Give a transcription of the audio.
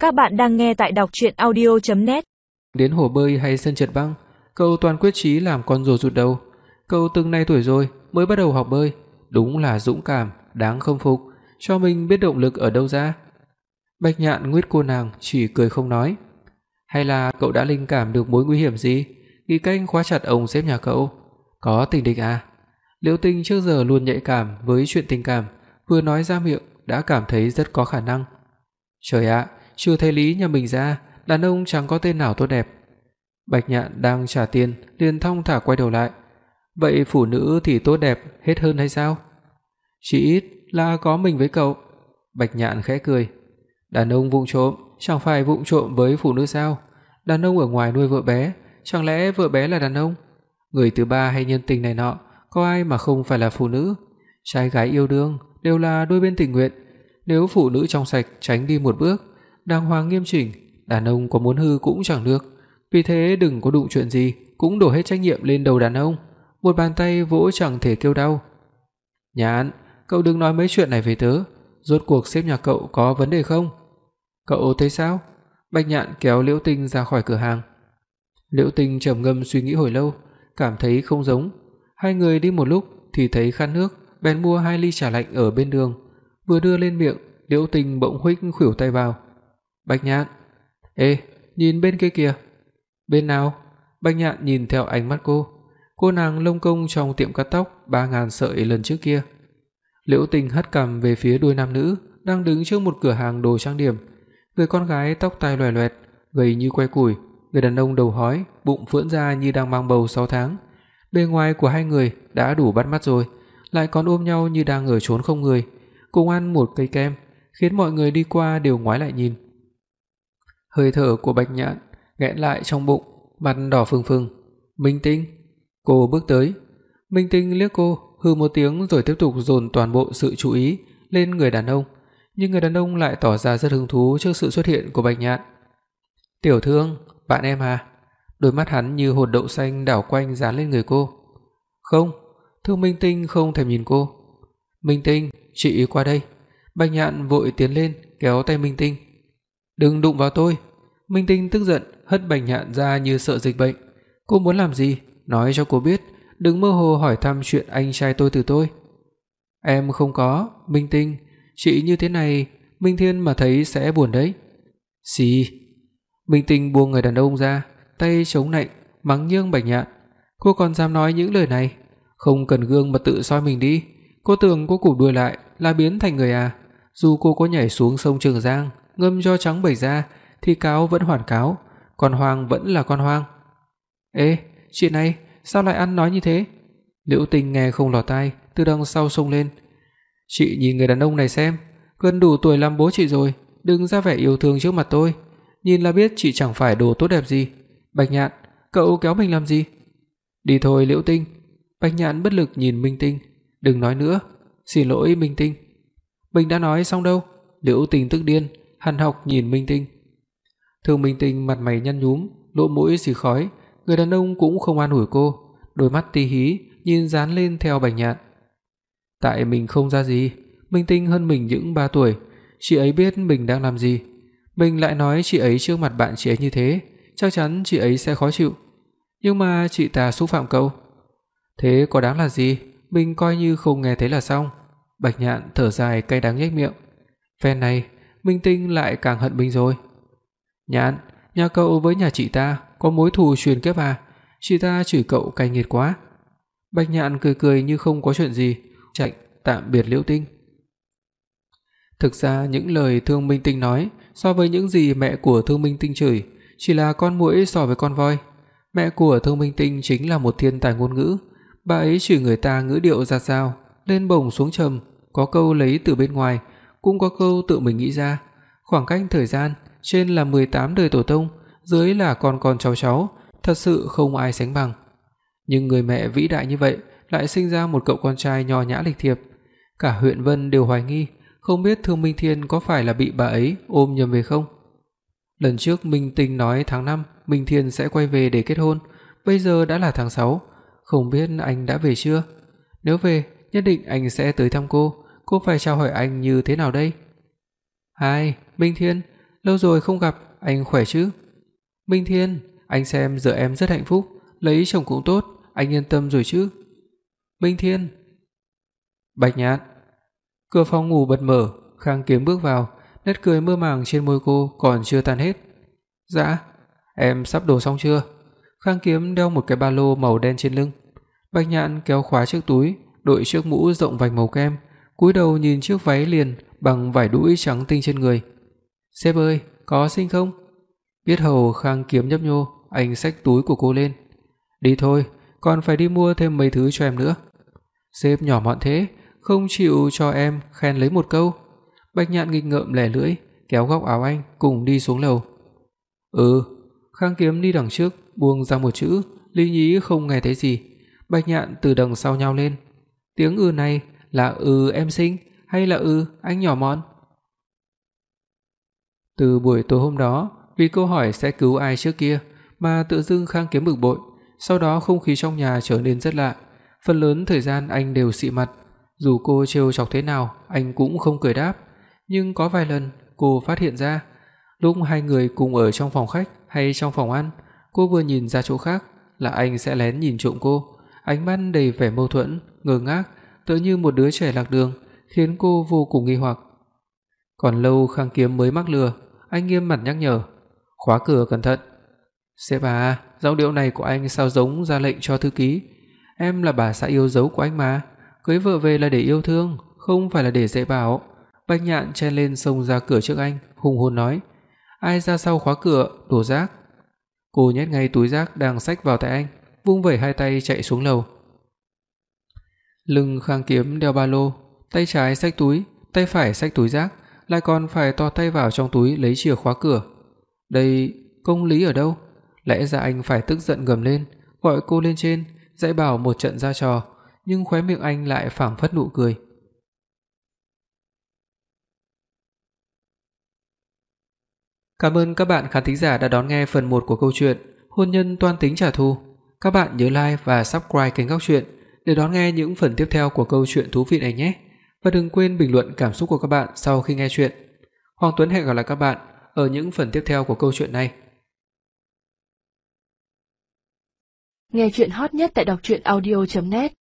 Các bạn đang nghe tại đọc truyện audio.net. Đến hồ bơi hay sân trượt băng, cậu toàn quyết chí làm con rùa rụt đầu. Cậu từng này tuổi rồi mới bắt đầu học bơi, đúng là dũng cảm, đáng khâm phục, cho mình biết động lực ở đâu ra. Bạch Nhạn nguyết cô nàng chỉ cười không nói. Hay là cậu đã linh cảm được mối nguy hiểm gì, nghĩ cách khóa chặt ông sếp nhà cậu? Có tình địch à? Liễu Tinh trước giờ luôn nhạy cảm với chuyện tình cảm, vừa nói ra miệng đã cảm thấy rất có khả năng. Trời ạ, trừ thầy Lý nhà mình ra, đàn ông chẳng có tên nào tốt đẹp. Bạch Nhạn đang trả tiền, liền thong thả quay đầu lại. Vậy phụ nữ thì tốt đẹp hết hơn hay sao? Chỉ ít là có mình với cậu. Bạch Nhạn khẽ cười. Đàn ông vụng trộm, chẳng phải vụng trộm với phụ nữ sao? Đàn ông ở ngoài nuôi vợ bé, chẳng lẽ vợ bé là đàn ông? Người thứ ba hay nhân tình này nọ, có ai mà không phải là phụ nữ? Trai gái yêu đương đều là đôi bên tình nguyện. Nếu phụ nữ trong sạch tránh đi một bước, đàng hoàng nghiêm chỉnh, đàn ông có muốn hư cũng chẳng được. Vì thế đừng có đụng chuyện gì cũng đổ hết trách nhiệm lên đầu đàn ông, một bàn tay vỗ chẳng thể kêu đau. Nhạn, cậu đừng nói mấy chuyện này với tớ, rốt cuộc sếp nhà cậu có vấn đề không? Cậu thấy sao? Bạch Nhạn kéo Liễu Tinh ra khỏi cửa hàng. Liễu Tinh trầm ngâm suy nghĩ hồi lâu, cảm thấy không giống. Hai người đi một lúc thì thấy khát nước, bèn mua 2 ly trà lạnh ở bên đường. Vừa đưa lên miệng, Liễu Tinh bỗng huých khuỷu tay vào. Bạch Nhạn, ê, nhìn bên kia kìa. Bên nào? Bạch Nhạn nhìn theo ánh mắt cô nàng lông công trong tiệm cắt tóc 3000 sợi lần trước kia. Liễu Tinh hất cằm về phía đôi nam nữ đang đứng trước một cửa hàng đồ trang điểm. Người con gái tóc tai loè loẹt, gầy như que củi, người đàn ông đầu hói, bụng phưỡn ra như đang mang bầu 6 tháng. Bề ngoài của hai người đã đủ bắt mắt rồi, lại còn ôm nhau như đang ở chốn không người, cùng ăn một cây kem, khiến mọi người đi qua đều ngoái lại nhìn. Hơi thở của Bạch Nhạn nghẹn lại trong bụng, mặt đỏ phừng phừng. Minh Tinh, cô bước tới. Minh Tinh liếc cô, hừ một tiếng rồi tiếp tục dồn toàn bộ sự chú ý lên người đàn ông, nhưng người đàn ông lại tỏ ra rất hứng thú trước sự xuất hiện của Bạch Nhạn. "Tiểu Thương, bạn em à?" Đôi mắt hắn như hột đậu xanh đảo quanh dán lên người cô. "Không." Thương Minh Tinh không thèm nhìn cô. "Minh Tinh, chị qua đây." Bạch Nhạn vội tiến lên, kéo tay Minh Tinh. "Đừng đụng vào tôi." Minh Tinh tức giận hất Bạch Nhạn ra như sợ dịch bệnh. "Cô muốn làm gì? Nói cho cô biết, đừng mơ hồ hỏi thăm chuyện anh trai tôi từ tôi." "Em không có, Minh Tinh, chị như thế này, Minh Thiên mà thấy sẽ buồn đấy." "Xì." Minh Tinh buông người đàn ông ra, tay chống nạnh mắng nhiếc Bạch Nhạn. "Cô còn dám nói những lời này? Không cần gương mà tự soi mình đi. Cô tưởng cô cụp đuôi lại là biến thành người à? Dù cô có nhảy xuống sông Trường Giang, ngâm cho trắng bẩy ra thì cáo vẫn hoàn cáo, con hoang vẫn là con hoang." "Ê, chị này, sao lại ăn nói như thế?" Liễu Tinh nghe không lọt tai, từ đằng sau xông lên. "Chị nhìn người đàn ông này xem, gần đủ tuổi làm bố chị rồi, đừng ra vẻ yêu thương trước mặt tôi, nhìn là biết chị chẳng phải đồ tốt đẹp gì." "Bạch Nhạn, cậu kéo mình làm gì?" "Đi thôi Liễu Tinh." Bạch Nhạn bất lực nhìn Minh Tinh. "Đừng nói nữa." "Xin lỗi Minh Tinh." "Mình đã nói xong đâu." Liễu Tinh tức điên, hằn học nhìn Minh Tinh. Thương Minh Tinh mặt mày nhăn nhúm, lỗ mũi xì khói, người đàn ông cũng không an ủi cô, đôi mắt tí hí nhìn dán lên theo Bạch Nhạn. "Tại mình không ra gì, Minh Tinh hơn mình những 3 tuổi, chị ấy biết mình đang làm gì, mình lại nói chị ấy trước mặt bạn chị ấy như thế, chắc chắn chị ấy sẽ khó chịu. Nhưng mà chị ta xúc phạm cậu. Thế có đáng là gì, mình coi như không nghe thấy là xong." Bạch Nhạn thở dài cay đắng nhếch miệng. Phen này, Minh Tinh lại càng hận mình rồi. "Nhạn, nhà cậu với nhà chị ta có mối thù truyền kiếp à? Chị ta chửi cậu cay nghiệt quá." Bạch Nhạn cười cười như không có chuyện gì, chạy tạm biệt Liễu Tinh. Thực ra những lời Thương Minh Tinh nói so với những gì mẹ của Thương Minh Tinh chửi chỉ là con muỗi so với con voi. Mẹ của Thương Minh Tinh chính là một thiên tài ngôn ngữ, bà ấy chửi người ta ngữ điệu dạt dào, lên bổng xuống trầm, có câu lấy từ bên ngoài, cũng có câu tự mình nghĩ ra. Khoảng cách thời gian, trên là 18 đời tổ tông, dưới là con cháu, thật sự không ai sánh bằng. Nhưng người mẹ vĩ đại như vậy lại sinh ra một cậu con trai nho nhã lịch thiệp. Cả huyện Vân đều hoài nghi, không biết Thương Minh Thiên có phải là bị bà ấy ôm nhầm về không. Lần trước Minh Tinh nói tháng 5 Minh Thiên sẽ quay về để kết hôn, bây giờ đã là tháng 6, không biết anh đã về chưa? Nếu về, nhất định anh sẽ tới thăm cô phải chào hỏi anh như thế nào đây? "Hai, Minh Thiên, lâu rồi không gặp, anh khỏe chứ?" "Minh Thiên, anh xem giờ em rất hạnh phúc, lấy chồng cũng tốt, anh yên tâm rồi chứ?" "Minh Thiên." "Bạch Nhạn." Cửa phòng ngủ bật mở, Khang Kiếm bước vào, nét cười mơ màng trên môi cô còn chưa tan hết. "Dạ, em sắp đồ xong chưa?" Khang Kiếm đeo một cái ba lô màu đen trên lưng. Bạch Nhạn kéo khóa chiếc túi, đội chiếc mũ rộng vành màu kem, cúi đầu nhìn chiếc váy liền bằng vải đũi trắng tinh trên người. "Sếp ơi, có xinh không?" Biết hầu Khang Kiếm nhấp nhô, anh xách túi của cô lên. "Đi thôi, còn phải đi mua thêm mấy thứ cho em nữa." "Sếp nhỏ mọn thế, không chịu cho em khen lấy một câu." Bạch Nhạn nghịch ngợm lẻ lưỡi, kéo góc áo anh cùng đi xuống lầu. "Ừ." Khang Kiếm đi đằng trước, buông ra một chữ, Lý Nhĩ không nghe thấy gì. Bạch Nhạn từ đằng sau nhao lên. Tiếng "ừ" này là "ừ em xinh" hay là "ừ anh nhỏ mọn"? Từ buổi tối hôm đó, vì câu hỏi sẽ cứu ai trước kia mà tự dưng Khang Kiếm bực bội, sau đó không khí trong nhà trở nên rất lạ. Phần lớn thời gian anh đều xị mặt, dù cô trêu chọc thế nào, anh cũng không cười đáp, nhưng có vài lần cô phát hiện ra, lúc hai người cùng ở trong phòng khách hay trong phòng ăn, cô vừa nhìn ra chỗ khác là anh sẽ lén nhìn trộm cô, ánh mắt đầy vẻ mâu thuẫn, ngơ ngác, tựa như một đứa trẻ lạc đường, khiến cô vô cùng nghi hoặc. Còn lâu Khang Kiếm mới mắc lừa, anh nghiêm mặt nhắc nhở, "Khóa cửa cẩn thận." "Sếp à, giọng điệu này của anh sao giống ra lệnh cho thư ký? Em là bà xã yêu dấu của anh mà, cưới vợ về là để yêu thương, không phải là để dạy bảo." Bạch Nhạn chen lên xông ra cửa trước anh, hùng hồn nói, "Ai ra sau khóa cửa, đồ rác." Cô nhét ngay túi rác đang xách vào tay anh, vung vẩy hai tay chạy xuống lầu. Lưng Khang Kiếm đeo ba lô, tay trái xách túi, tay phải xách túi rác, lại còn phải thò tay vào trong túi lấy chìa khóa cửa. Đây, công lý ở đâu? Lẽ ra anh phải tức giận gầm lên, gọi cô lên trên, dạy bảo một trận ra trò, nhưng khóe miệng anh lại phảng phất nụ cười. Cảm ơn các bạn khán thính giả đã đón nghe phần 1 của câu chuyện Hôn nhân toan tính trả thù. Các bạn nhớ like và subscribe kênh Góc Truyện để đón nghe những phần tiếp theo của câu chuyện thú vị này nhé. Và đừng quên bình luận cảm xúc của các bạn sau khi nghe chuyện. Hoàng Tuấn hẹn gặp lại các bạn ở những phần tiếp theo của câu chuyện này. Nghe truyện hot nhất tại đọc truyện audio.net